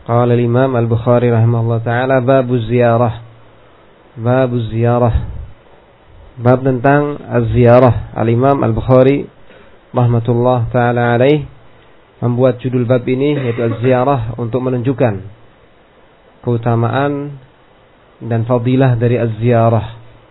Qala al-Imam Al-Bukhari rahimahullah ta'ala babu ziyarah. Babu ziyarah. Bab tentang az-ziyarah. Al-Imam Al-Bukhari rahmatullah ta'ala alaih membuat judul bab ini yaitu az-ziyarah untuk menunjukkan keutamaan dan fadilah dari az-ziyarah,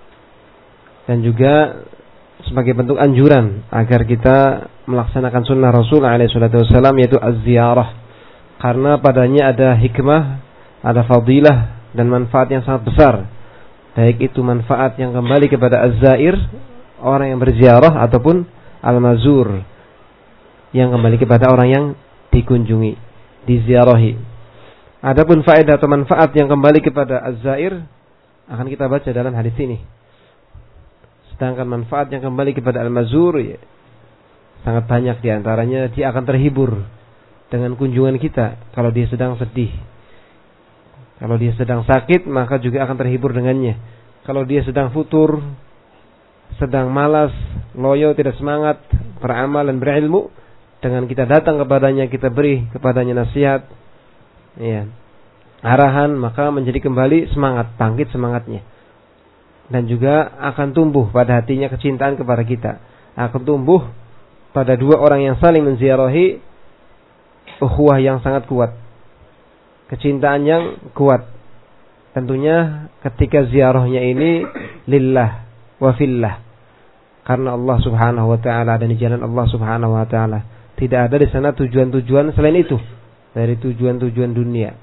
dan juga sebagai bentuk anjuran agar kita melaksanakan sunnah Rasul alaihi salatu wasallam yaitu az-ziyarah, karena padanya ada hikmah, ada fadilah dan manfaat yang sangat besar, baik itu manfaat yang kembali kepada az-zair, orang yang berziarah, ataupun al-mazur, yang kembali kepada orang yang dikunjungi, diziarahi. Adapun faedah atau manfaat yang kembali kepada az-zair akan kita baca dalam hadis ini. Sedangkan manfaat yang kembali kepada al-mazur ya, sangat banyak, diantaranya dia akan terhibur dengan kunjungan kita. Kalau dia sedang sedih, kalau dia sedang sakit, maka juga akan terhibur dengannya. Kalau dia sedang futur, sedang malas, loyo, tidak semangat beramal dan berilmu, dengan kita datang kepadanya, kita beri kepadanya nasihat, ya, arahan, maka menjadi kembali semangat, bangkit semangatnya. Dan juga akan tumbuh pada hatinya kecintaan kepada kita. Akan tumbuh pada dua orang yang saling menziarahi ukhuwah yang sangat kuat, kecintaan yang kuat. Tentunya ketika ziarahnya ini lillah wa fillah, karena Allah subhanahu wa ta'ala, dan di jalan Allah subhanahu wa ta'ala. Tidak ada di sana tujuan-tujuan selain itu, dari tujuan-tujuan dunia.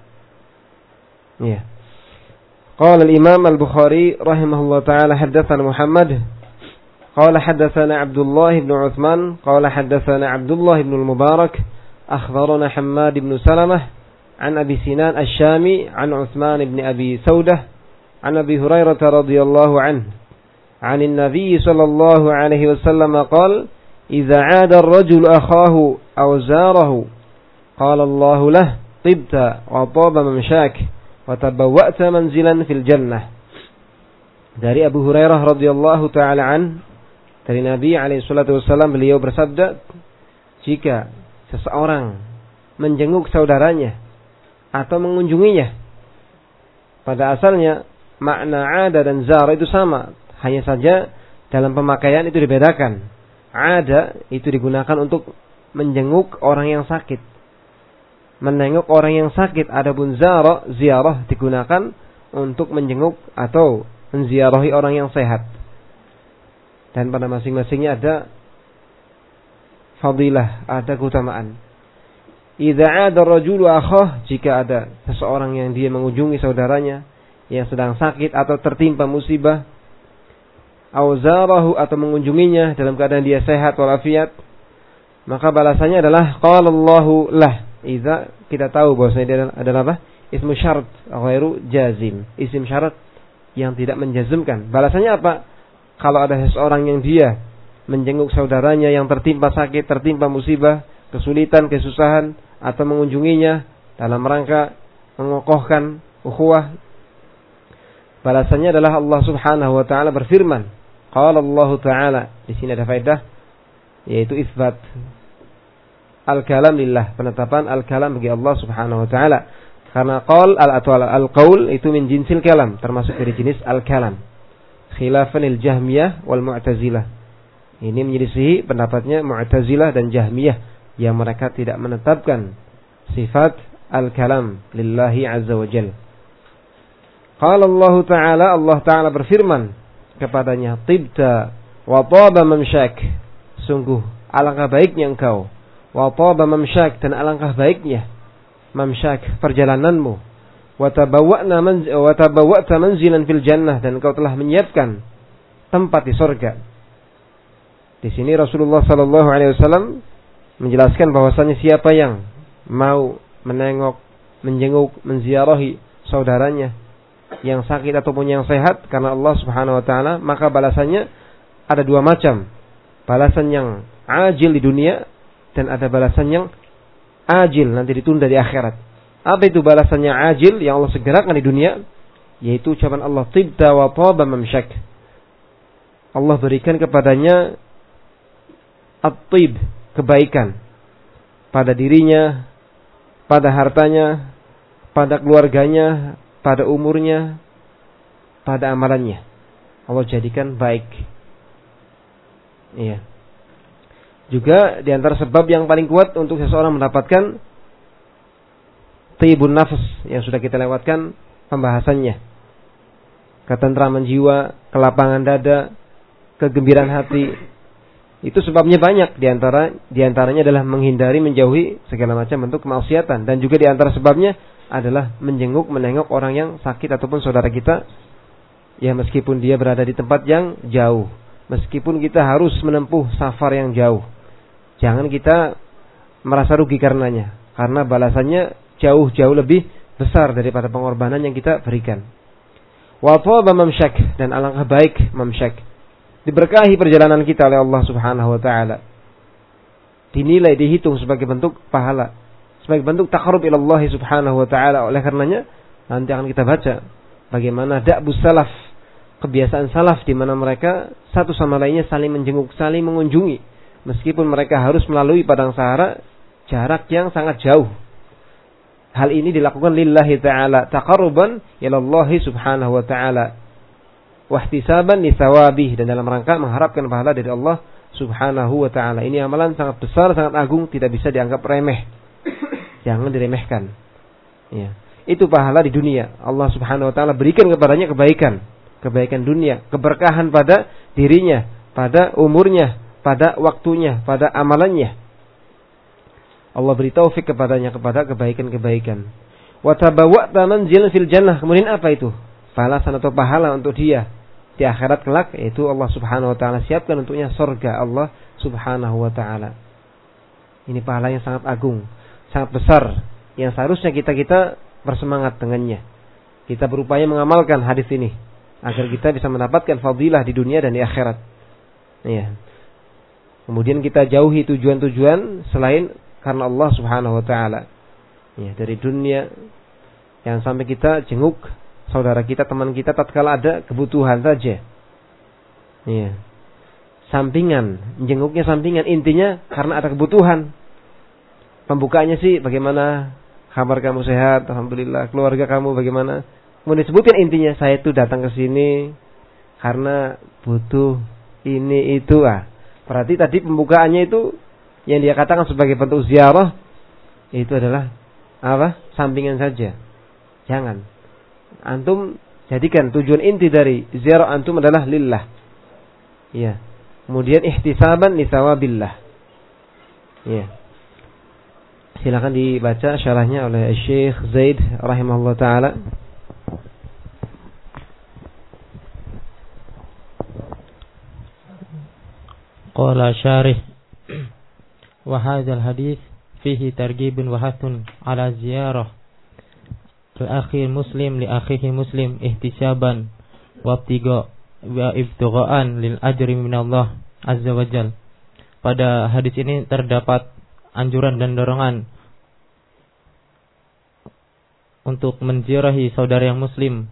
Ya. Qala al-Imam Al-Bukhari rahimahullah ta'ala haddatsana Muhammad qala haddatsana Abdullah ibn Uthman qala haddatsana Abdullah ibn al-Mubarak akhbarana Hammad ibn Salamah an Abi Sinan Asy-Syami an Uthman ibn Abi Saudah an Abi Hurairah radhiyallahu anhu an an-nabiy sallallahu alaihi wasallam qala idza 'ada ar-rajulu akhahu aw zarahu qala Allah lahu tibta wa taba mamshak wa tabawwa'ta manzilan fil jannah. Dari Abu Hurairah radhiyallahu taala an, dari Nabi alaihi salatu wasallam, beliau bersabda, jika seseorang menjenguk saudaranya atau mengunjunginya, pada asalnya makna 'ada dan zara itu sama, hanya saja dalam pemakaian itu dibedakan. 'Ada itu digunakan untuk menjenguk orang yang sakit, menengok orang yang sakit. Adapun ziarah digunakan untuk menjenguk atau menziarahi orang yang sehat. Dan pada masing-masingnya ada fadilah, ada keutamaan. Idza 'ada ar-rajulu akhah, jika ada seseorang yang dia mengunjungi saudaranya yang sedang sakit atau tertimpa musibah, aw zarahu, atau mengunjunginya dalam keadaan dia sehat walafiat, maka balasannya adalah qala Allahu lah. Idza, kita tahu bahwasanya dia adalah apa? Ismu syarat ghairu jazim, isim syarat yang tidak menjazmkan. Balasannya apa? Kalau ada seseorang yang dia menjenguk saudaranya yang tertimpa sakit, tertimpa musibah, kesulitan, kesusahan, atau mengunjunginya dalam rangka mengokohkan ukhuwah, balasannya adalah Allah Subhanahu wa taala berfirman, qala Allah taala. Di sini ada faedah, yaitu isbat al-kalam lillah, penetapan al-kalam bagi Allah Subhanahu wa taala. Karena al-qaul itu min jinsil kalam, termasuk dari jenis al-kalam. Khilafan al-Jahmiyah wal Mu'tazilah. Ini menyelisihi pendapatnya Mu'tazilah dan Jahmiyah yang mereka tidak menetapkan sifat al-kalam lillahi azza wa jalla. Qala Allah taala, Allah taala berfirman kepadanya, tibta wa taba mamshak, sungguh alangkah baiknya engkau, wa taba mamshak, dan alangkah baiknya mamshak, perjalananmu, wa tabawwa'ta manzilan fil jannah, dan engkau telah menyiapkan tempat di surga. Di sini Rasulullah sallallahu alaihi wasallam menjelaskan bahwasanya siapa yang mau menengok, menjenguk, menziarahi saudaranya yang sakit ataupun yang sehat karena Allah Subhanahu wa taala, maka balasannya ada dua macam. Balasan yang ajil di dunia, dan ada balasan yang ajil, nanti ditunda di akhirat. Apa itu balasannya ajil yang Allah segerakan di dunia? Yaitu ucapan Allah, tibta wa taba mamshak. Allah berikan kepadanya at-tib, kebaikan pada dirinya, pada hartanya, pada keluarganya, pada umurnya, pada amalannya. Allah jadikan baik. Iya. Juga di antara sebab yang paling kuat untuk seseorang mendapatkan thayyibun nafs yang sudah kita lewatkan pembahasannya. Ketentraman jiwa, kelapangan dada, kegembiraan hati. Itu sebabnya banyak, di antaranya adalah menghindari, menjauhi segala macam bentuk kemaksiatan, dan juga di antara sebabnya adalah menjenguk, menengok orang yang sakit ataupun saudara kita, ya meskipun dia berada di tempat yang jauh, meskipun kita harus menempuh safar yang jauh. Jangan kita merasa rugi karenanya, karena balasannya jauh-jauh lebih besar daripada pengorbanan yang kita berikan. Wa thaba mamsyak, dan alangkah baik mamsyak. Diberkahi perjalanan kita oleh Allah Subhanahu wa taala. Dinilai, dihitung sebagai bentuk pahala, sebagai bentuk taqarrub ila Allah Subhanahu wa taala. Oleh karenanya nanti akan kita baca bagaimana da'bus salaf, kebiasaan salaf di mana mereka satu sama lainnya saling menjenguk, saling mengunjungi. Meskipun mereka harus melalui padang sahara, jarak yang sangat jauh. Hal ini dilakukan lillahi ta'ala, taqarruban ila Allah Subhanahu wa ta'ala, wa ihtisaban li thawabih, dan dalam rangka mengharapkan pahala dari Allah Subhanahu wa ta'ala. Ini amalan sangat besar, sangat agung, tidak bisa dianggap remeh. Jangan diremehkan. Ya. Itu pahala di dunia. Allah Subhanahu wa ta'ala berikan kepadanya kebaikan dunia, keberkahan pada dirinya, pada umurnya, pada waktunya, pada amalannya. Allah beri taufik kepadanya kepada kebaikan-kebaikan. Wa tabawwa'ta manzilan fil jannah. Kemudian apa itu? Balasan atau pahala untuk dia di akhirat kelak, yaitu Allah Subhanahu wa taala siapkan untuknya surga Allah Subhanahu wa taala. Ini pahala yang sangat agung, sangat besar, yang seharusnya kita bersemangat dengannya. Kita berupaya mengamalkan hadis ini agar kita bisa mendapatkan fadilah di dunia dan di akhirat. Ya. Kemudian kita jauhi tujuan-tujuan selain karena Allah Subhanahu wa taala. Ya, dari dunia, yang sampai kita jenguk saudara kita, teman kita tatkala ada kebutuhan saja. Ya. Sampingan, jenguknya sampingan, intinya karena ada kebutuhan. Pembukaannya sih bagaimana? Kabar kamu sehat? Alhamdulillah. Keluarga kamu bagaimana? Kemudian disebutkan intinya, saya itu datang ke sini karena butuh ini itu. Berarti tadi pembukaannya itu yang dia katakan sebagai bentuk ziarah itu adalah apa? Sampingan saja. Jangan. Antum jadikan tujuan inti dari ziarah antum adalah lillah. Ya. Kemudian ihtisaban li thawabillah. Ya. Silakan dibaca syarahnya oleh Syekh Zaid rahimahullah taala. Qala syarih wa hadzal hadits fihi targhibun wa hathun ala ziyarah al-akhi muslim li akhihi muslim ihtisaban wa ibtigha'an lil ajri minallah azza wajal. Pada hadis ini terdapat anjuran dan dorongan untuk menziarahi saudara yang muslim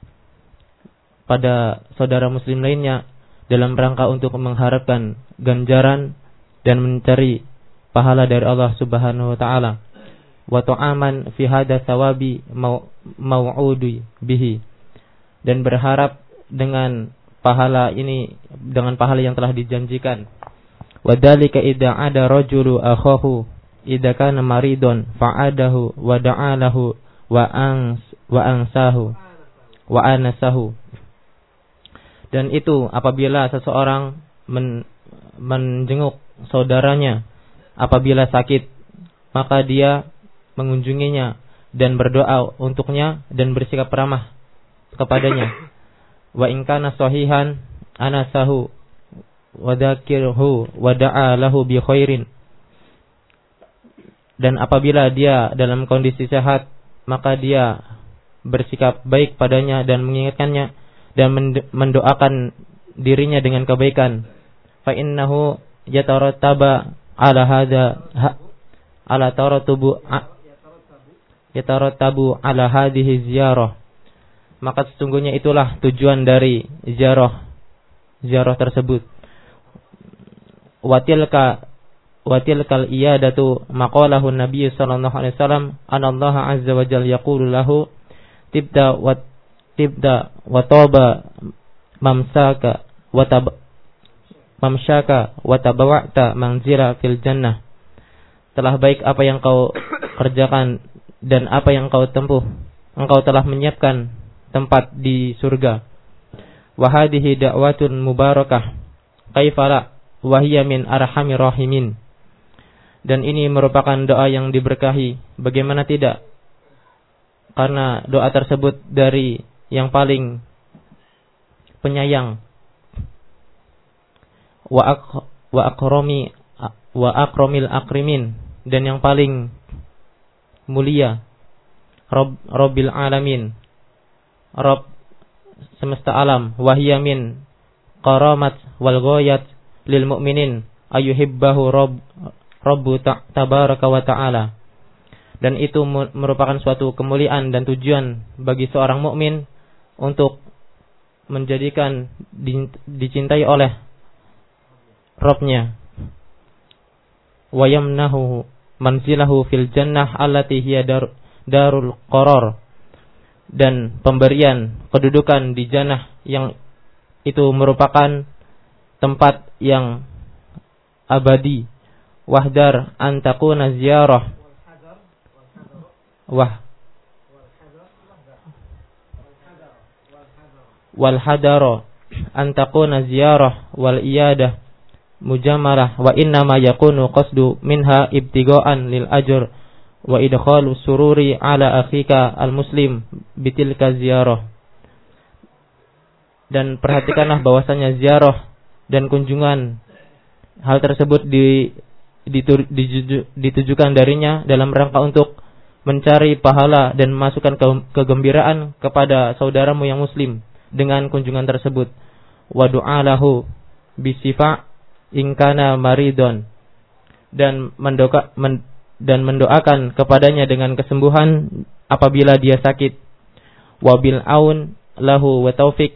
pada saudara muslim lainnya dalam rangka untuk mengharapkan ganjaran dan mencari pahala dari Allah Subhanahu wa taala. Wa ta'aman fi hadza thawabi mau'udi bihi, dan berharap dengan pahala ini, dengan pahala yang telah dijanjikan. Wa dzalika idza ada rajulu akhahu idza kana maridun fa'adahu wa da'alahu wa ansahu wa anasahu. Dan itu apabila seseorang menjenguk saudaranya apabila sakit, maka dia mengunjunginya dan berdoa untuknya dan bersikap ramah kepadanya. Wa in kana sahihan anasahu wa dzakirhu wa da'a lahu bi khairin. Dan apabila dia dalam kondisi sehat, maka dia bersikap baik padanya dan mengingatkannya dan mendoakan dirinya dengan kebaikan. Fa innahu yatarattaba ala hadza ala yatarattabu ala hadhihi ziyarah. Maka sesungguhnya itulah tujuan dari ziarah tersebut. Wa tilka wa tilkal iyadatu maqalahu Nabi sallallahu alaihi wasallam anallaha azza wa jalla yaqulu lahu tibda wa taba mamsaka wa tabawa'ta manzila fil jannah. Telah baik apa yang kau kerjakan dan apa yang kau tempuh, engkau telah menyiapkan tempat di surga. Wa hadhihi da'watun mubarakah kaifala wa hiya min arhamir rahimin. Dan ini merupakan doa yang diberkahi, bagaimana tidak, karena doa tersebut dari yang paling penyayang. Wa akramil akrimin, dan yang paling mulia. Rabbil alamin, Rabb semesta alam. Wahiyya min karamat wal ghayat lil mu'minin ayuhibbahu Rabbu tabaraka wa ta'ala. Dan itu merupakan suatu kemuliaan dan tujuan bagi seorang mukmin untuk menjadikan dicintai oleh Rabb-nya. Wa yamnahu manzilahu fil jannah allati hiya darul qarar. Dan pemberian kedudukan di jannah yang itu merupakan tempat yang abadi. Wahdar an takuna ziyarah wal hadara an takuna ziyarah wal iyadah mujamalah wa inna ma yakunu qasdu minha ibtiga'an lil ajr wa idkhalu sururi ala akhika al muslim bitilka ziyarah. Dan perhatikanlah bahwasanya ziarah dan kunjungan hal tersebut ditujukan darinya dalam rangka untuk mencari pahala dan memasukkan kegembiraan kepada saudaramu yang muslim dengan kunjungan tersebut. Wa du'alahu bisifa in kana maridon, dan mendoakan kepadanya dengan kesembuhan apabila dia sakit. Wa bil aun lahu wa taufik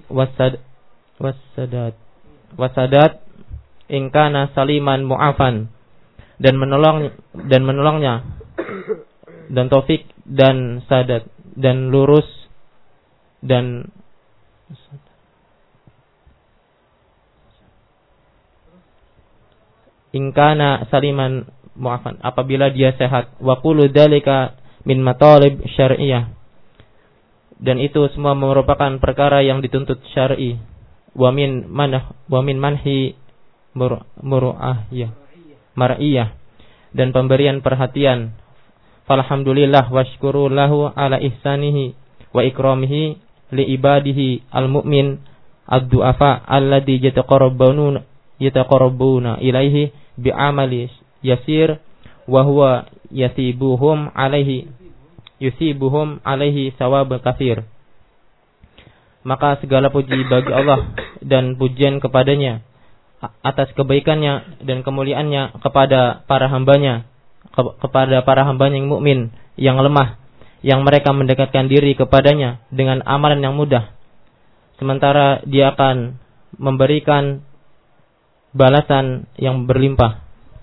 wasadat in kana saliman mu'afan, dan menolongnya dan taufik dan sadat dan lurus dan ingkana saliman mu'afan, apabila dia sehat. Wa kullu dzalika min matalib syar'iyyah, dan itu semua merupakan perkara yang dituntut syar'i. Wa min manhi mar'iyah, dan pemberian perhatian. Falhamdulillah washkuru lahu ala ihsanihi wa ikramihi li ibadihi al-mu'min ad-du'afa alladhi yataqarrabuna ilaihi bi'amali yasir wa huwa yusibuhum alaihi sawab katsir. Maka segala puji bagi Allah dan pujian kepadanya atas kebaikannya dan kemuliaannya kepada para hambanya yang mukmin yang lemah, yang mereka mendekatkan diri kepadanya dengan amalan yang mudah, sementara dia akan memberikan balasan yang berlimpah.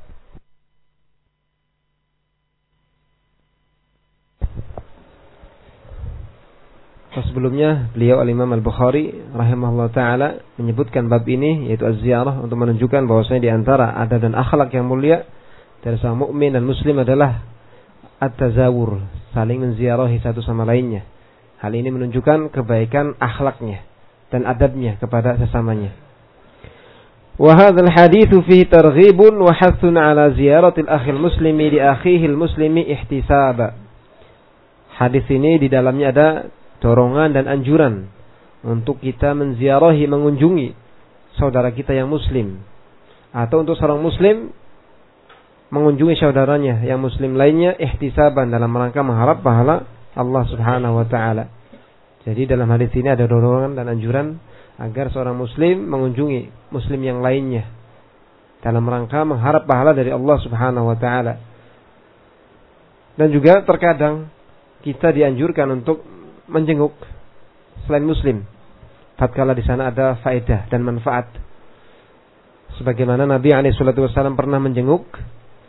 Sebelumnya beliau Al-Imam Al-Bukhari rahimahullah ta'ala menyebutkan bab ini, yaitu az-ziyarah, untuk menunjukkan bahwasanya di antara adab dan akhlak yang mulia dari seorang mukmin dan muslim adalah at-tazawur, saling menziarahi satu sama lainnya. Hal ini menunjukkan kebaikan akhlaknya dan adabnya kepada sesamanya. Wa hadzal hadits fihi targhibun wa hathun ala ziyaratil akhil muslimi li akhihil muslimi ihtisaba. Hadis ini di dalamnya ada dorongan dan anjuran untuk kita menziarahi, mengunjungi saudara kita yang muslim, atau untuk seorang muslim mengunjungi saudaranya yang muslim lainnya ihtisaban, dalam rangka mengharap pahala Allah Subhanahu wa taala. Jadi dalam hadis ini ada dorongan dan anjuran agar seorang muslim mengunjungi muslim yang lainnya dalam rangka mengharap pahala dari Allah Subhanahu wa taala. Dan juga terkadang kita dianjurkan untuk menjenguk selain muslim tatkala di sana ada faedah dan manfaat. Sebagaimana Nabi alaihi salatu wasallam pernah menjenguk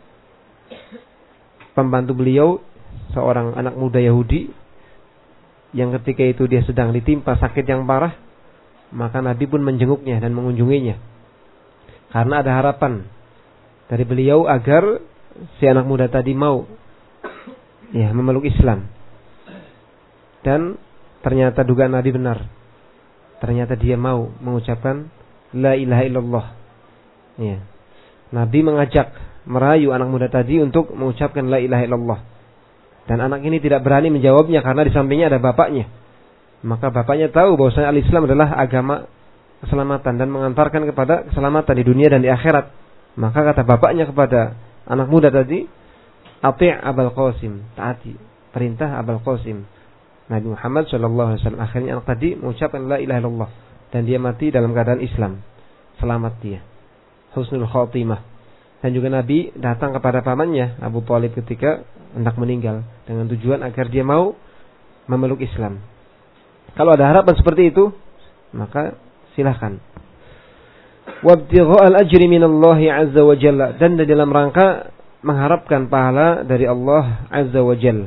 pembantu beliau, seorang anak muda Yahudi, yang ketika itu dia sedang ditimpa sakit yang parah, maka Nabi pun menjenguknya dan mengunjunginya. Karena ada harapan dari beliau agar si anak muda tadi mau memeluk Islam. Dan ternyata dugaan Nabi benar. Ternyata dia mau mengucapkan la ilaha illallah. Ya. Nabi mengajak, merayu anak muda tadi untuk mengucapkan la ilaha illallah. Dan anak ini tidak berani menjawabnya karena di sampingnya ada bapaknya. Maka bapaknya tahu bahwasanya al-Islam adalah agama keselamatan dan mengantarkan kepada keselamatan di dunia dan di akhirat. Maka kata bapaknya kepada anak muda tadi, "Ati' Abul Qasim," taati perintah Abul Qasim. Nabi Muhammad sallallahu alaihi wasallam. Akhirnya anak tadi mengucapkan la ilaha illallah dan dia mati dalam keadaan Islam. Selamat dia. Husnul khatimah. Dan juga Nabi datang kepada pamannya Abu Thalib ketika hendak meninggal dengan tujuan agar dia mau memeluk Islam. Kalau ada harapan seperti itu, maka silahkan. Wabtigha'al ajri minallahi azza wa jalla, dan dalam rangka mengharapkan pahala dari Allah azza wa jalla.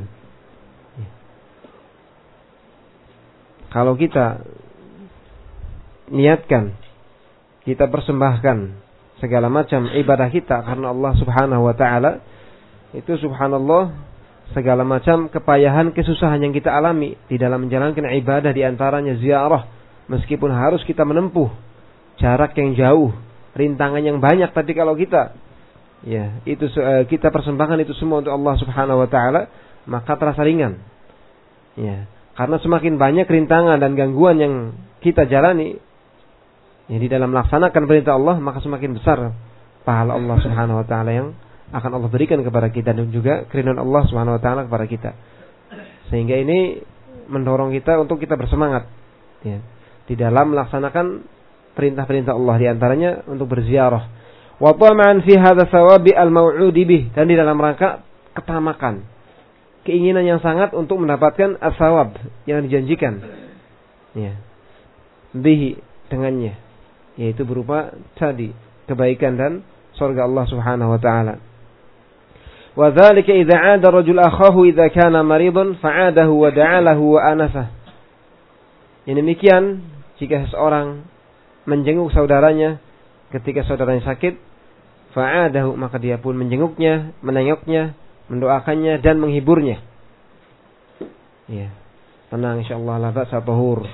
Kalau kita niatkan, kita persembahkan segala macam ibadah kita karena Allah subhanahu wa ta'ala, itu subhanallah, segala macam kepayahan, kesusahan yang kita alami di dalam menjalankan ibadah, di antaranya ziarah, meskipun harus kita menempuh jarak yang jauh, rintangan yang banyak, tapi kalau kita kita persembahkan itu semua untuk Allah subhanahu wa ta'ala, maka terasa ringan. Karena semakin banyak rintangan dan gangguan yang kita jalani di dalam melaksanakan perintah Allah, maka semakin besar pahala Allah subhanahu wa ta'ala yang akan Allah berikan kepada kita, dan juga keridhaan Allah subhanahu wa ta'ala kepada kita. Sehingga ini mendorong kita untuk kita bersemangat di dalam melaksanakan perintah-perintah Allah, di antaranya untuk berziarah. Wa tama'an fi hadza thawabi al-maw'udi bih, dan di dalam rangka ketamakan, keinginan yang sangat untuk mendapatkan as-sawab yang dijanjikan bihi, dengannya, yaitu berupa tadi kebaikan dan surga Allah subhanahu wa ta'ala. Wa dzalika idza 'ada rajul akhahu idza kana maridan fa'adahu wa da'alahu wa anasah. Ini demikian jika seseorang menjenguk saudaranya ketika saudaranya sakit, fa'adahu, maka dia pun menjenguknya, menengoknya, mendoakannya dan menghiburnya. Tenang, insyaallah la ba'sa tahur.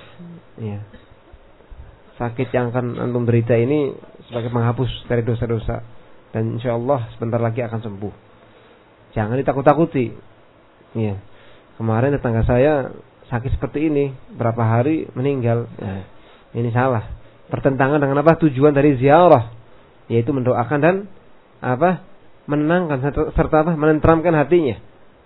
Sakit yang akan antum berita ini sebagai penghapus dari dosa-dosa, dan insyaallah sebentar lagi akan sembuh. Jangan ditakut-takuti. Kemarin tetangga saya sakit seperti ini, berapa hari meninggal. Ini salah. Pertentangan dengan apa? Tujuan dari ziarah, yaitu mendoakan dan menenangkan serta menenteramkan hatinya.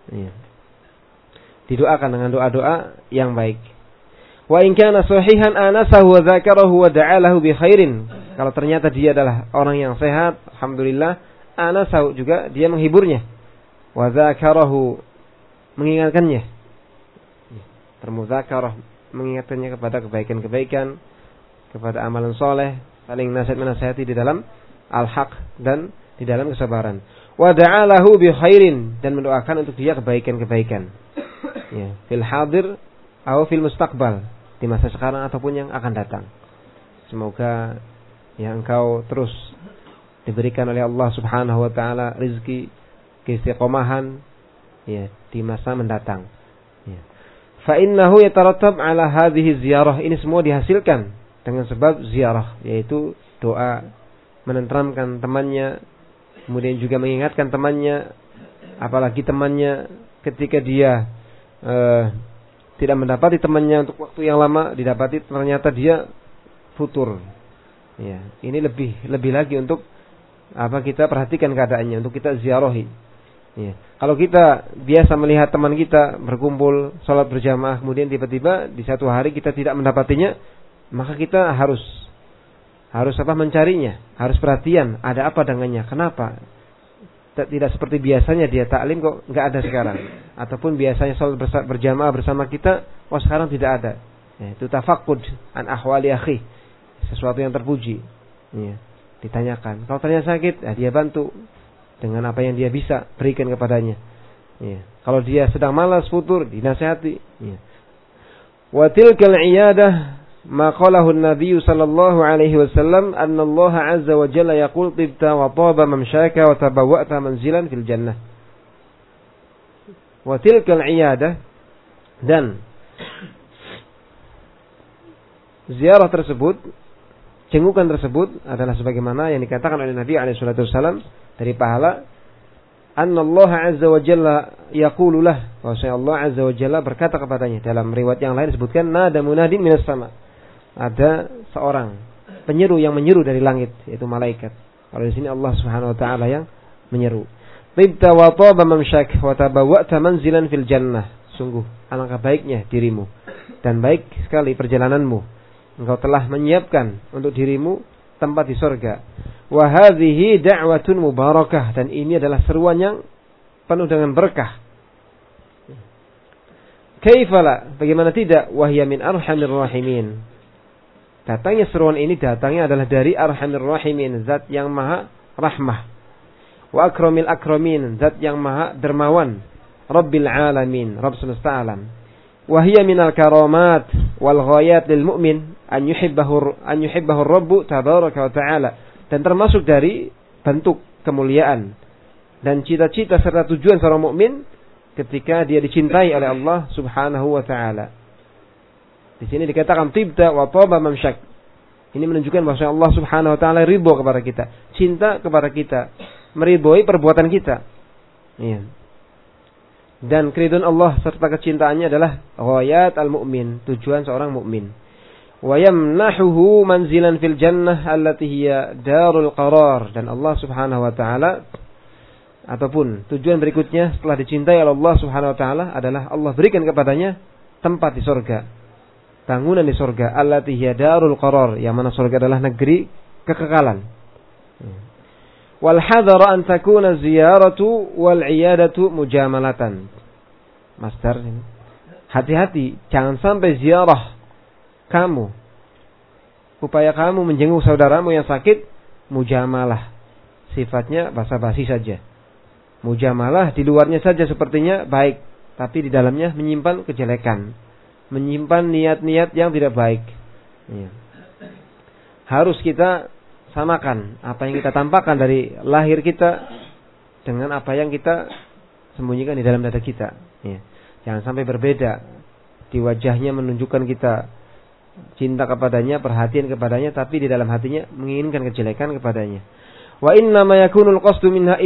Didoakan dengan doa-doa yang baik. Wa in kana sahihan anasahu wa dzakarahu wa da'alahu bi khairin. Kalau ternyata dia adalah orang yang sehat, alhamdulillah, anasahu, juga dia menghiburnya. Wa dzakarahu, mengingatkannya. Termudzakarah, mengingatkannya kepada kebaikan-kebaikan, kepada amalan soleh, saling nasihat-menasihati di dalam al-haq dan di dalam kesabaran. Wa da'alahu bi khairin, dan mendoakan untuk dia kebaikan-kebaikan. Fil hadir atau fil mustaqbal, di masa sekarang ataupun yang akan datang. Semoga engkau terus diberikan oleh Allah subhanahu wa ta'ala rizki, keistiqomahan di masa mendatang. Fa innahu yatarattab ala hadhihi ziyarah, ini semua dihasilkan dengan sebab ziarah, yaitu doa, menenteramkan temannya, kemudian juga mengingatkan temannya, apalagi temannya ketika dia tidak mendapati temannya untuk waktu yang lama, didapati ternyata dia futur. Ini lebih lagi untuk kita perhatikan keadaannya, untuk kita ziarahi. Kalau kita biasa melihat teman kita berkumpul, sholat berjamaah, kemudian tiba-tiba di satu hari kita tidak mendapatinya, maka kita harus mencarinya, harus perhatian, ada apa dengannya, kenapa tidak seperti biasanya dia taklim kok nggak ada sekarang, ataupun biasanya sholat berjamaah bersama kita, sekarang tidak ada. Itu tafaqud an ahwali akhi, sesuatu yang terpuji. Ditanyakan, kalau ternyata sakit, dia bantu dengan apa yang dia bisa berikan kepadanya. Ya. Kalau dia sedang malas futur, dinasihati. Ya. Wa tilkal iyadah ma qalahu an-nabiy sallallahu alaihi wasallam anna Allah azza wa jalla yaqul tibta wa taba mamshaka wa tabawwa'ta manzilan fil jannah. Wa tilkal iyadah, dan ziarah tersebut, cengukan tersebut adalah sebagaimana yang dikatakan oleh Nabi alaihi salatu wasallam dari pahala anna Allah azza wa jalla yaqulu lah, bahwasanya Allah azza wa jalla berkata kepadanya. Dalam riwayat yang lain disebutkan nada munadin minas sama, ada seorang penyeru yang menyeru dari langit, yaitu malaikat. Kalau di sini Allah Subhanahu wa taala yang menyeru. Tibta wa taba mamsyak wa tabawwa'ta manzilan fil jannah. Sungguh alangkah baiknya dirimu dan baik sekali perjalananmu. Engkau telah menyiapkan untuk dirimu tempat di surga. Wa hadhihi da'watun mubarakah, dan ini adalah seruan yang penuh dengan berkah. Kaifala, bagaimana tidak, wahya min arhamir rahimin. Datangnya seruan ini adalah dari arhamir rahimin, zat yang maha rahmah. Wa akramil akramin, zat yang maha dermawan. Rabbil alamin, Rabb semesta alam. Wahya minal karamat wal ghayat lil mu'min an yuhibbahu Rabbu tabaraka wa ta'ala, dan termasuk dari bentuk kemuliaan dan cita-cita serta tujuan seorang mukmin ketika dia dicintai oleh Allah Subhanahu wa taala. Di sini dikatakan tibta wa taba mamsyak. Ini menunjukkan bahwa Allah Subhanahu wa taala ridho kepada kita, cinta kepada kita, meridhoi perbuatan kita. Iya. Dan keridhaan Allah serta kecintaannya adalah ghayat al-mu'min, tujuan seorang mukmin. Wa yamnahuhu manzilan fil jannah allati hiya darul qarar, dan Allah Subhanahu wa taala ataupun tujuan berikutnya setelah dicintai oleh Allah Subhanahu wa taala adalah Allah berikan kepadanya tempat di surga, bangunan di surga, allati hiya darul qarar, yang mana surga adalah negeri kekekalan. Wal hadara an takuna ziyaratu wal iyadatu mujamalatan. Masdar ini. Hati-hati, jangan sampai ziarah kamu, upaya kamu menjenguk saudaramu yang sakit, mujamalah. Sifatnya basa-basi saja. Mujamalah di luarnya saja sepertinya baik, tapi di dalamnya menyimpan kejelekan, menyimpan niat-niat yang tidak baik. Ya. Harus kita samakan apa yang kita tampakkan dari lahir kita dengan apa yang kita sembunyikan di dalam dada kita. Ya. Jangan sampai berbeda. Di wajahnya menunjukkan kita cinta kepadanya, perhatian kepadanya, tapi di dalam hatinya menginginkan kejelekan kepadanya. Wa inna ma yakunul qasdu minha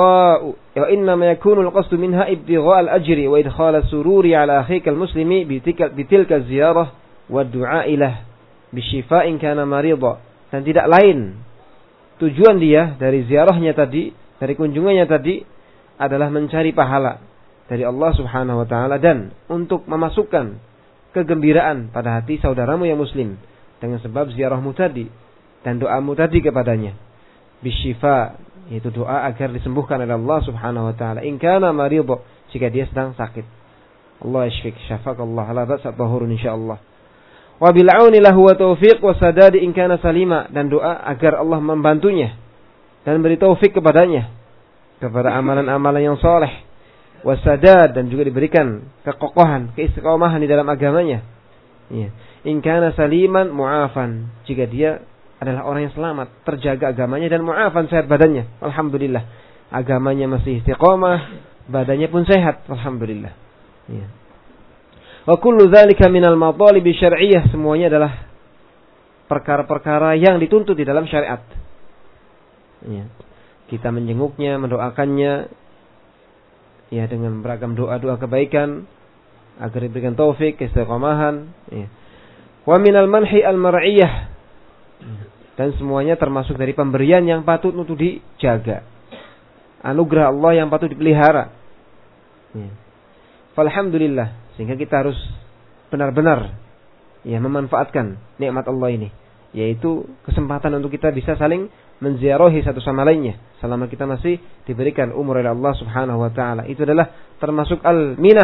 ibtigha al-ajri wa idkhal as-sururi ala akhika al-muslimi bitilka ziyarah wa du'a ilah bisyifa'in kana marida. Dan tidak lain tujuan dia dari ziarahnya tadi, dari kunjungannya tadi adalah mencari pahala dari Allah Subhanahu wa taala dan untuk memasukkan kegembiraan pada hati saudaramu yang muslim dengan sebab ziarahmu tadi dan doamu tadi kepadanya. Bisyifa, yaitu doa agar disembuhkan oleh Allah Subhanahu wa taala. In kana maridha, jika dia sedang sakit. Allah yashfik, syafakallah, la ba'sa tahurun insyaallah. Wa bil auni lahu wa taufiq wa sadad in kana salima, dan doa agar Allah membantunya dan beri taufik kepadanya kepada amalan-amalan yang saleh, wa sadad, dan juga diberikan kekokohan, keistiqomahan di dalam agamanya. Ya. In kana saliman mu'afan, jika dia adalah orang yang selamat, terjaga agamanya dan mu'afan, sehat badannya. Alhamdulillah. Agamanya masih istiqomah, badannya pun sehat. Alhamdulillah. Ya. Wa kullu dzalika minal matalib syar'iyyah, semuanya adalah perkara-perkara yang dituntut di dalam syariat. Ya. Kita menjenguknya, mendoakannya ya dengan beragam doa-doa kebaikan agar diberikan taufik, keistiqomahan. Ya. Wa minal manhi al-mar'iyyah, dan semuanya termasuk dari pemberian yang patut untuk dijaga. Anugerah Allah yang patut dipelihara. Ya. Alhamdulillah, sehingga kita harus benar-benar ya memanfaatkan nikmat Allah ini, yaitu kesempatan untuk kita bisa saling menziarahi satu sama lainnya selama kita masih diberikan umur oleh Allah Subhanahu wa taala. Itu adalah termasuk al-minah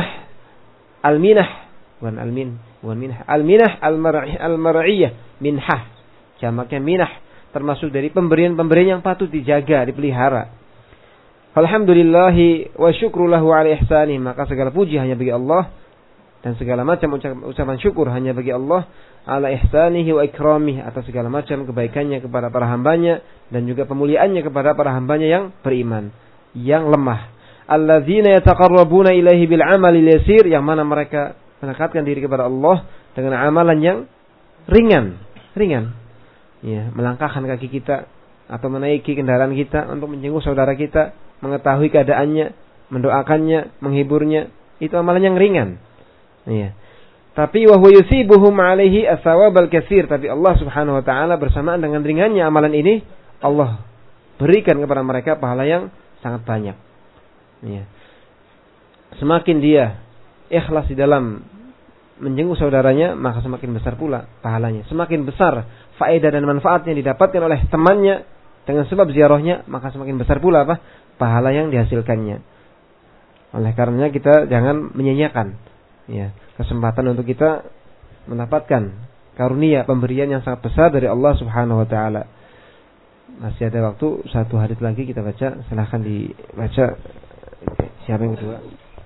al-mar'iyyah, minhah. Jamaknya minah, termasuk dari pemberian-pemberian yang patut dijaga, dipelihara. Alhamdulillahi wa syukru lahu ala ihsanih. Maka segala puji hanya bagi Allah dan segala macam ucapan syukur hanya bagi Allah ala ihsanihi wa ikramih, atas segala macam kebaikannya kepada para hambanya dan juga pemuliaannya kepada para hambanya yang beriman, yang lemah. Alladzina yataqarrabuna ilaihi bil amalil yasir, yang mana mereka mendekatkan diri kepada Allah dengan amalan yang ringan. Ya, melangkahkan kaki kita atau menaiki kendaraan kita untuk menjenguk saudara kita, mengetahui keadaannya, mendoakannya, menghiburnya, itu amalan yang ringan. Ya. Tapi wa huwa yusibuhum alaihi as-sawabal katsir, tapi Allah Subhanahu wa taala bersamaan dengan ringannya amalan ini, Allah berikan kepada mereka pahala yang sangat banyak. Ya. Semakin dia ikhlas di dalam menjenguk saudaranya, maka semakin besar pula pahalanya. Semakin besar faedah dan manfaat yang didapatkan oleh temannya dengan sebab ziarahnya, maka semakin besar pula pahala yang dihasilkannya. Oleh karenanya kita jangan menyanyiakan kesempatan untuk kita mendapatkan karunia pemberian yang sangat besar dari Allah Subhanahu wa taala. Masih ada waktu 1 hadits lagi kita baca, silahkan dibaca. Siapa yang kedua?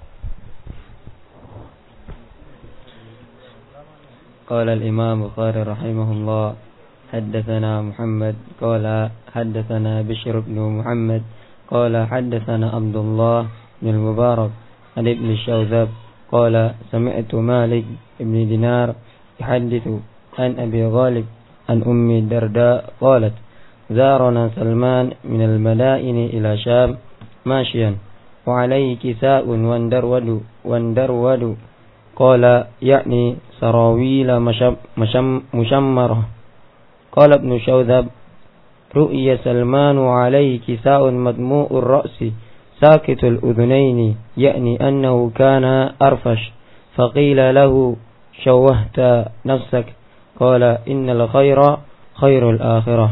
Qala al-Imam Bukhari rahimahullah, haddatsana Muhammad qala haddatsana Bishr bin Muhammad qala haddatsana Abdullah bin Mubarak an ibn Shawzab qala sami'tu Malik ibn Dinar yuhaddithu an Abi Ghalib an Ummi Darda qalat زارنا سلمان من المدائن إلى شام ماشيا وعليه كساء واندرود قال يعني سراويل مشمرة. قال ابن شوذب رؤي سلمان وعليه كساء مدموء الرأس ساكت الأذنين يعني أنه كان أرفش فقيل له شوهت نفسك قال إن الخير خير الآخرة.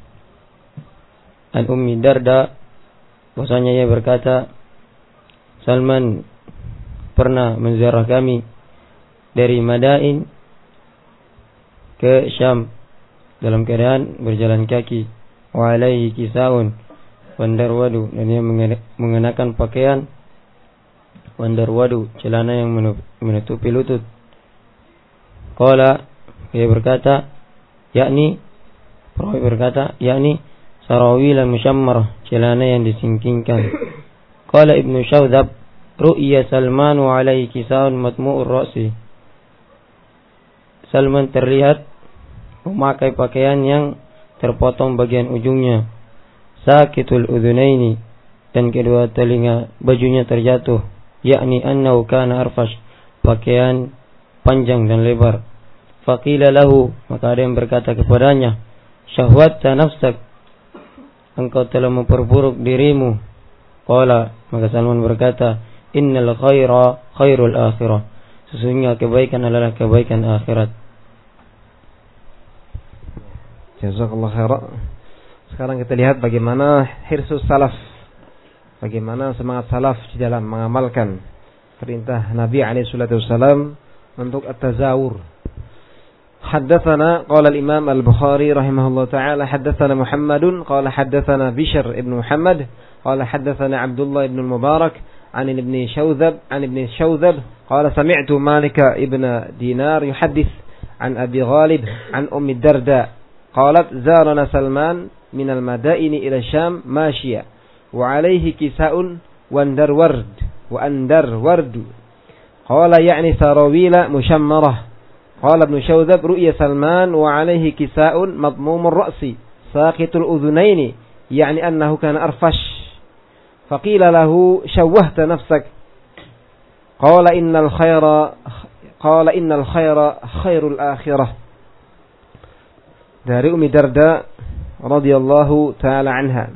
An Ummi Darda, bahwasanya ia berkata, Salman pernah menziarah kami dari Madain ke Syam dalam keadaan berjalan kaki. Wa alaihi kisaun wandarwadu, dan ia mengenakan pakaian wandarwadu, celana yang menutupi lutut. Qala, ia berkata, yakni sarawil musyammar, celana yang disingkingkan. Qala Ibnu Shawzab ru'ya Salman wa alaihi kisaun matmu'ur ra'si. Salman terlihat memakai pakaian yang terpotong bagian ujungnya. Sakitul udhunaini, dan kedua telinga bajunya terjatuh. Yakni annahu kana arfash, pakaian panjang dan lebar. Faqila lahu, maka ada yang berkata kepadanya, syahwatta nafsak, engkau telah memperburuk dirimu. Qala, maka Salman berkata, innal khaira khairul akhirah, sesungguhnya kebaikan adalah kebaikan akhirat. Jazakallahu khairan. Sekarang kita lihat bagaimana hirsus salaf, bagaimana semangat salaf di dalam mengamalkan perintah Nabi alaihi salatu wasallam untuk at-tazawur. حدثنا قال الإمام البخاري رحمه الله تعالى حدثنا محمد قال حدثنا بشر ابن محمد قال حدثنا عبد الله بن المبارك عن ابن شوذب قال سمعت مالك ابن دينار يحدث عن أبي غالب عن أم الدرداء قالت زارنا سلمان من المدائن إلى الشام ماشيا وعليه كساء واندر ورد قال يعني سراويل مشمرة. قال ابن شوذب رؤيا سلمان وعليه كساء مضموم الرأس ساقط الأذنين يعني أنه كان أرفش فقيل له شوهت نفسك قال إن الخير خير الآخرة. Dari Ummi Darda radhiyallahu taala anha,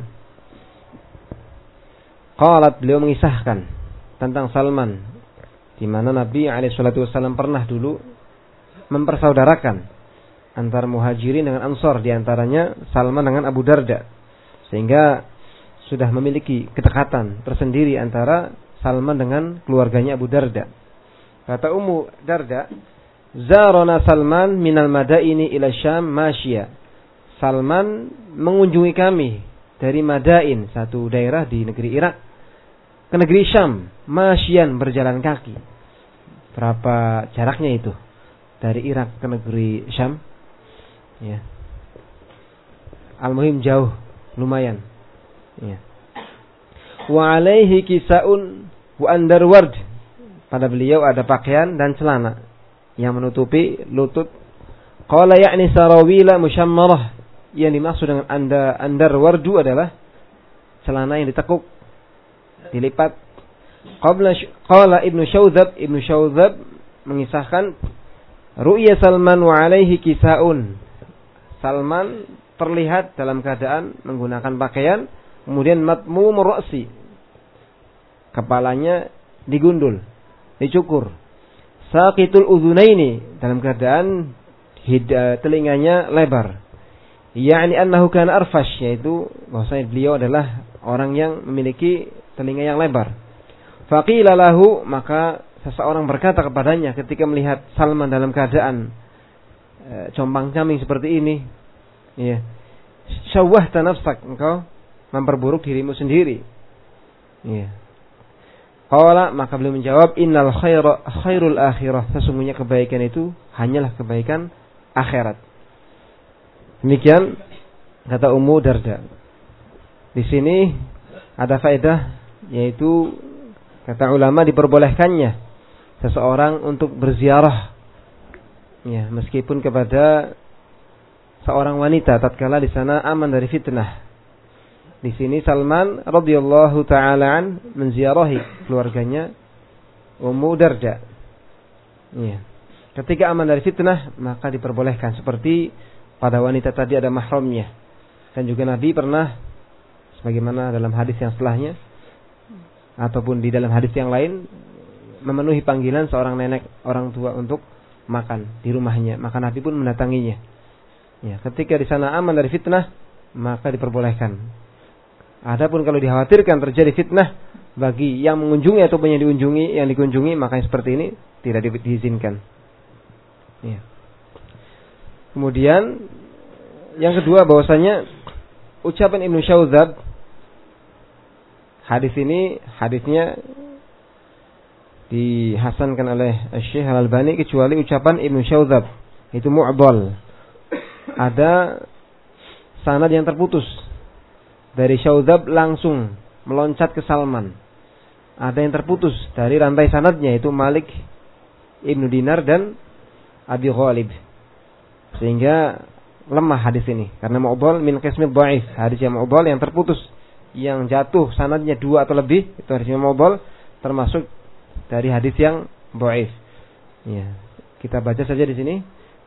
qalat, beliau mengisahkan tentang Salman, di mana Nabi alaihi salatu wasallam pernah dulu mempersaudarakan antara Muhajirin dengan Ansar, di antaranya Salman dengan Abu Darda, sehingga sudah memiliki kedekatan tersendiri antara Salman dengan keluarganya Abu Darda. Kata Ummu Darda, zarana Salman minal madaini ila Syam masya. Salman mengunjungi kami dari Madain, satu daerah di negeri Irak, ke negeri Syam, masyian, berjalan kaki. Berapa jaraknya itu dari Irak ke negeri Syam? Ya. Al-muhim jauh, lumayan. Ya. Wa alaihi kisaun wa andarward. Pada beliau ada pakaian dan celana yang menutupi lutut. Qala ya'ni sarawila musyammarah. Yang dimaksud dengan andarwardu adalah celana yang ditekuk, dilipat. Qala Ibnu Syaudzab mengisahkan ru'ya Salman wa alaihi kisaun. Salman terlihat dalam keadaan menggunakan pakaian, kemudian matmumur ra'si. Kepalanya digundul, dicukur. Saqitul udhunaini, dalam keadaan telinganya lebar. Ya'ni annahu kana arfash, yaitu bahwasanya beliau adalah orang yang memiliki telinga yang lebar. Faqila lahu, maka seseorang berkata kepadanya ketika melihat Salman dalam keadaan compang-camping seperti ini, ya, syawwahta nafsak, engkau memperburuk dirimu sendiri. Ya. Qala, maka beliau menjawab, innal khairul akhirah, sesungguhnya kebaikan itu hanyalah kebaikan akhirat. Demikian kata Ummu Darda. Di sini ada faedah, yaitu kata ulama diperbolehkannya seseorang untuk berziarah, ya, meskipun kepada seorang wanita tatkala di sana aman dari fitnah. Di sini Salman radhiyallahu taala an menziarahi keluarganya Ummu Darda. Ya. Ketika aman dari fitnah maka diperbolehkan, seperti pada wanita tadi ada mahramnya. Dan juga Nabi pernah, sebagaimana dalam hadis yang setelahnya ataupun di dalam hadis yang lain, memenuhi panggilan seorang nenek orang tua untuk makan di rumahnya, maka Nabi pun mendatanginya. Ya, ketika di sana aman dari fitnah maka diperbolehkan. Adapun kalau dikhawatirkan terjadi fitnah bagi yang mengunjungi atau yang dikunjungi, maka yang seperti ini tidak diizinkan. Ya. Kemudian yang kedua, bahwasanya ucapan Ibnu Syaudzab, hadisnya dihasankan oleh Syekh Al-Albani, kecuali ucapan Ibnu Syaudzab itu mu'dhal. Ada sanad yang terputus dari Syaudzab langsung meloncat ke Salman. Ada yang terputus dari rantai sanadnya, itu Malik Ibnu Dinar dan Abi Ghalib, sehingga lemah hadis ini karena mu'dhal min qismi dhaif. Hadis yang mu'dhal yang terputus, yang jatuh sanadnya 2 atau lebih, itu hadisnya mu'dhal, termasuk dari hadis yang dhaif. Ya, kita baca saja di sini.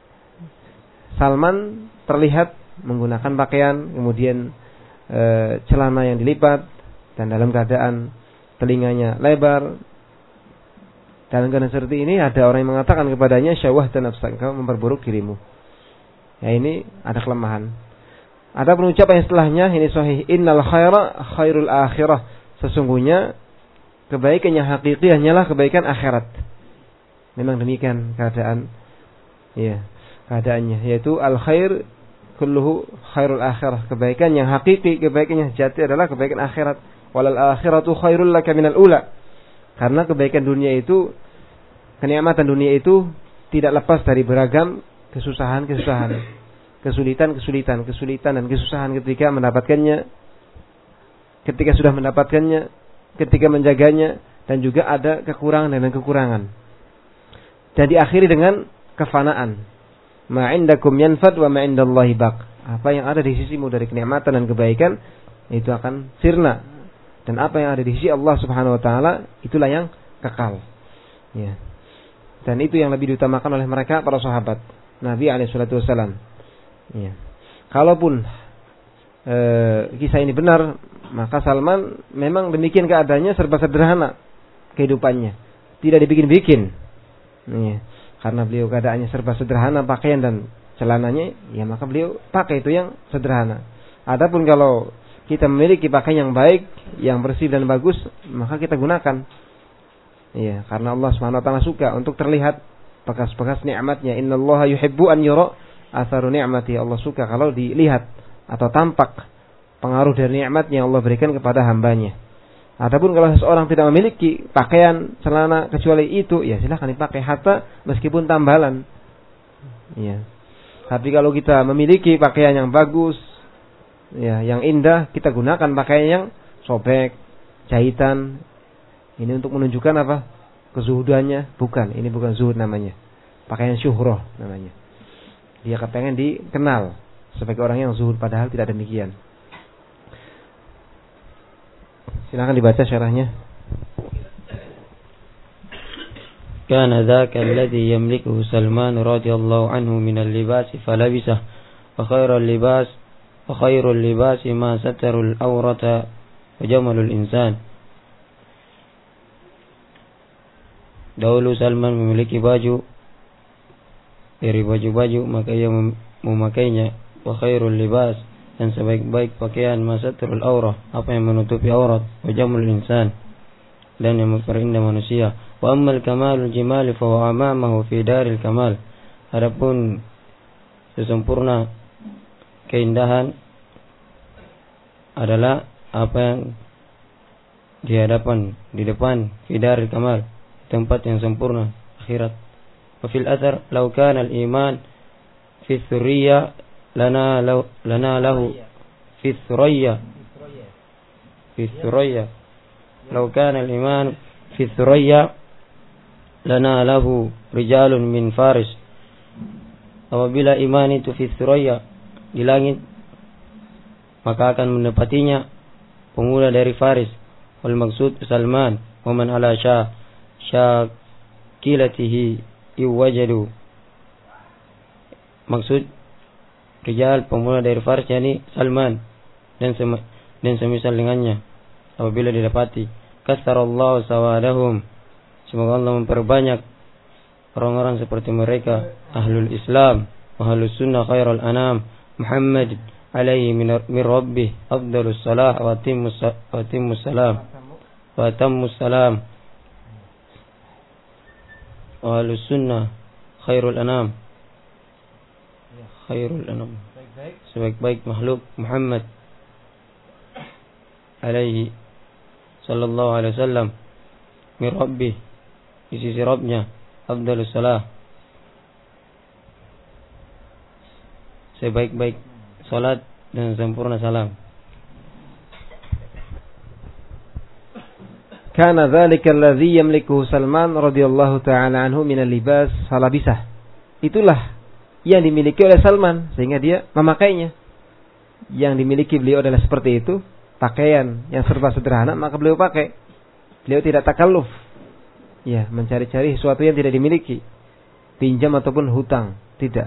Salman terlihat menggunakan pakaian, kemudian celana yang dilipat, dan dalam keadaan telinganya lebar. Dalam keadaan seperti ini ada orang yang mengatakan kepadanya, syawwahta nafsak, engkau memperburuk dirimu. Ya, ini ada kelemahan. Ada penucapan yang setelahnya, ini sahih, innal khairul akhirah, sesungguhnya kebaikan yang hakiki hanyalah kebaikan akhirat. Memang demikian keadaan, ya, keadaannya, yaitu al khair kulluhu khairul akhirah, kebaikan yang hakiki, kebaikan yang sejati adalah kebaikan akhirat. Walal akhiratu khairul laka minal ula, karena kebaikan dunia itu, kenikmatan dunia itu tidak lepas dari beragam kesusahan, kesulitan dan kesusahan ketika mendapatkannya, ketika sudah mendapatkannya, ketika menjaganya, dan juga ada kekurangan dan kekurangan. Dan diakhiri dengan kefanaan. Ma indakum yanfad wa ma indallahi baq. Apa yang ada di sisimu dari kenikmatan dan kebaikan itu akan sirna, dan apa yang ada di sisi Allah Subhanahu wa taala itulah yang kekal. Ya. Dan itu yang lebih diutamakan oleh mereka para sahabat Nabi alaihi salatu wasallam. Ya. Kalaupun kisah ini benar, maka Salman memang demikian keadaannya, serba sederhana kehidupannya, tidak dibikin-bikin. Ya. Karena beliau keadaannya serba sederhana, pakaian dan celananya, ya maka beliau pakai itu yang sederhana. Adapun kalau kita memiliki pakaian yang baik, yang bersih dan bagus, maka kita gunakan. Ya, karena Allah Subhanahu wa taala suka untuk terlihat bekas-bekas nikmatnya. Innallaha yuhibbu an yura atharu ni'mati. Allah suka kalau dilihat atau tampak pengaruh dari nikmatnya yang Allah berikan kepada hambanya. Adapun kalau seseorang tidak memiliki pakaian celana kecuali itu, ya silahkan dipakai hatta meskipun tambalan. Ya. Tapi kalau kita memiliki pakaian yang bagus, ya, yang indah, kita gunakan pakaian yang sobek, jahitan. Ini untuk menunjukkan apa? Kezuhudannya? Bukan, ini bukan zuhud namanya. Pakaian syuhrah namanya. Dia kepengen dikenal sebagai orang yang zuhud, padahal tidak demikian. Silakan dibaca syarahnya. Kana dzaka alladhi yamlikuhu Salman radhiyallahu anhu min al-libas falabisah wa khairul libas ma satarul awrata wa jamalul insan. Dahulu Salman memiliki baju dari baju-baju, maka ia memakainya. Wa khairul libas, dan sebaik-baik pakaian masaturul aurah, apa yang menutupi aurat, wa jamul insan, dan yang memperindah manusia. Wa ammal kamalul jimali fa huwa amamahu fi daril kamal. Adapun sesempurna keindahan adalah apa yang di depan fi daril kamal, tempat yang sempurna, akhirat. Wa fil athar law kana al iman fi thuriyya lana lahu fi thuriyya law kana al iman fi thuriyya lana lahu rijalun min faris. Apabila iman itu fi thuriyya, di langit, maka akan mendapatinya pemuda dari Faris. Wal maksud Salman wa man ala syakilatihi iwajadu. Maksud rijal, pemuda dari Faris, yakni Salman dan semisal dengannya apabila didapati. Kasarallahu sawadahum, semoga Allah memperbanyak orang-orang seperti mereka. Ahlul Islam wa ahlus sunnah khairul anam Muhammad alaihi min rabbih afdalus salah wa atimmus salam wa atammus salam. Wa ahlus sunnah khairul anam, sebaik-baik makhluk Muhammad alaihi sallallahu alaihi wasallam min rabbih, di sisi Rabbnya, afdalus salah, sebaik-baik salat dan sempurna salam. Kana dzalika alladhi yamlikuhu Salman radhiyallahu ta'ala anhu min al-libas falabisah. Itulah yang dimiliki oleh Salman sehingga dia memakainya. Yang dimiliki beliau adalah seperti itu, pakaian yang serba sederhana, maka beliau pakai. Beliau tidak takalluf, ya, mencari-cari sesuatu yang tidak dimiliki, pinjam ataupun hutang, tidak.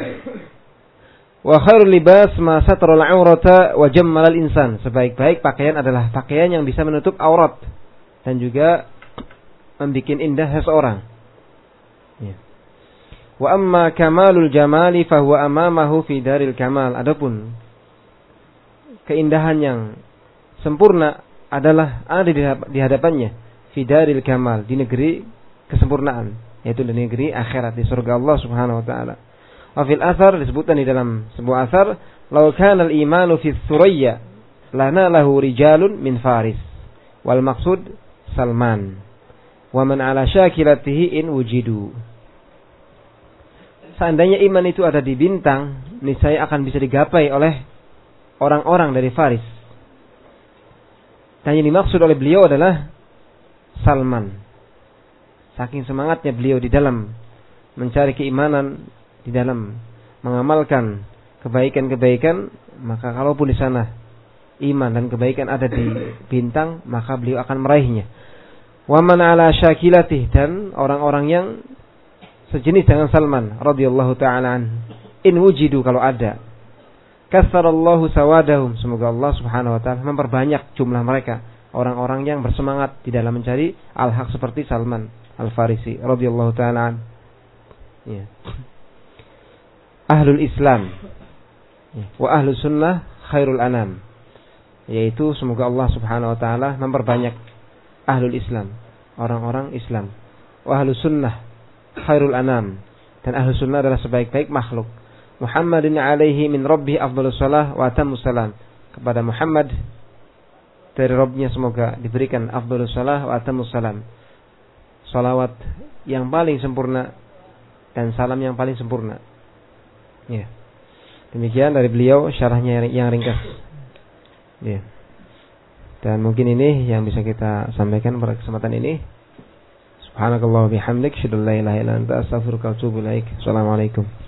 Wa khairul libas ma satarul aurata wa jammalal insan. Sebaik-baik pakaian adalah pakaian yang bisa menutup aurat dan juga membikin indah seseorang. Ya. Wa amma kamalul jamali fa huwa amamahu fi daril kamal. Adapun keindahan yang sempurna adalah ada di hadapannya fi daril kamal, di negeri kesempurnaan, yaitu di negeri akhirat, di surga Allah Subhanahu wa taala. Wa fil athar, disebutkan di dalam sebuah athar, law kana al imanu fi thuriyya lana lahu rijalun min faris. Wal maksud Salman wa man ala syakilatihi in wujidu. Seandainya iman itu ada di bintang, niscaya akan bisa digapai oleh orang-orang dari Faris. Dan yang dimaksud oleh beliau adalah Salman. Saking semangatnya beliau di dalam mencari keimanan, di dalam mengamalkan kebaikan-kebaikan, maka kalaupun di sana iman dan kebaikan ada di bintang, maka beliau akan meraihnya. Wa man ala syakilatih, dan orang-orang yang sejenis dengan Salman radhiyallahu ta'ala an, in wujidu, kalau ada. Kasarallahu sawadahum, semoga Allah Subhanahu wa taala memperbanyak jumlah mereka, orang-orang yang bersemangat di dalam mencari al-haq seperti Salman Al-Farisi radhiyallahu ta'ala an. Ya. Ahlul Islam wa ahlus sunnah khairul anam, yaitu semoga Allah Subhanahu wa taala memperbanyak ahlul Islam, orang-orang Islam. Wa ahlus sunnah khairul anam, dan ahlus sunnah adalah sebaik-baik makhluk. Muhammadin alaihi min rabbih afdhalus salah wa atammus salam, kepada Muhammad dari Rabbnya, semoga diberikan afdhalus shalah wa atammus salam, salawat yang paling sempurna dan salam yang paling sempurna. Ya. Demikian dari beliau syarahnya yang ringkas. Ya. Dan mungkin ini yang bisa kita sampaikan pada kesempatan ini. Subhanakallah wa bihamdik, asyhadu an la ilaha illa anta, astaghfiruka wa atubu ilaik. Assalamualaikum.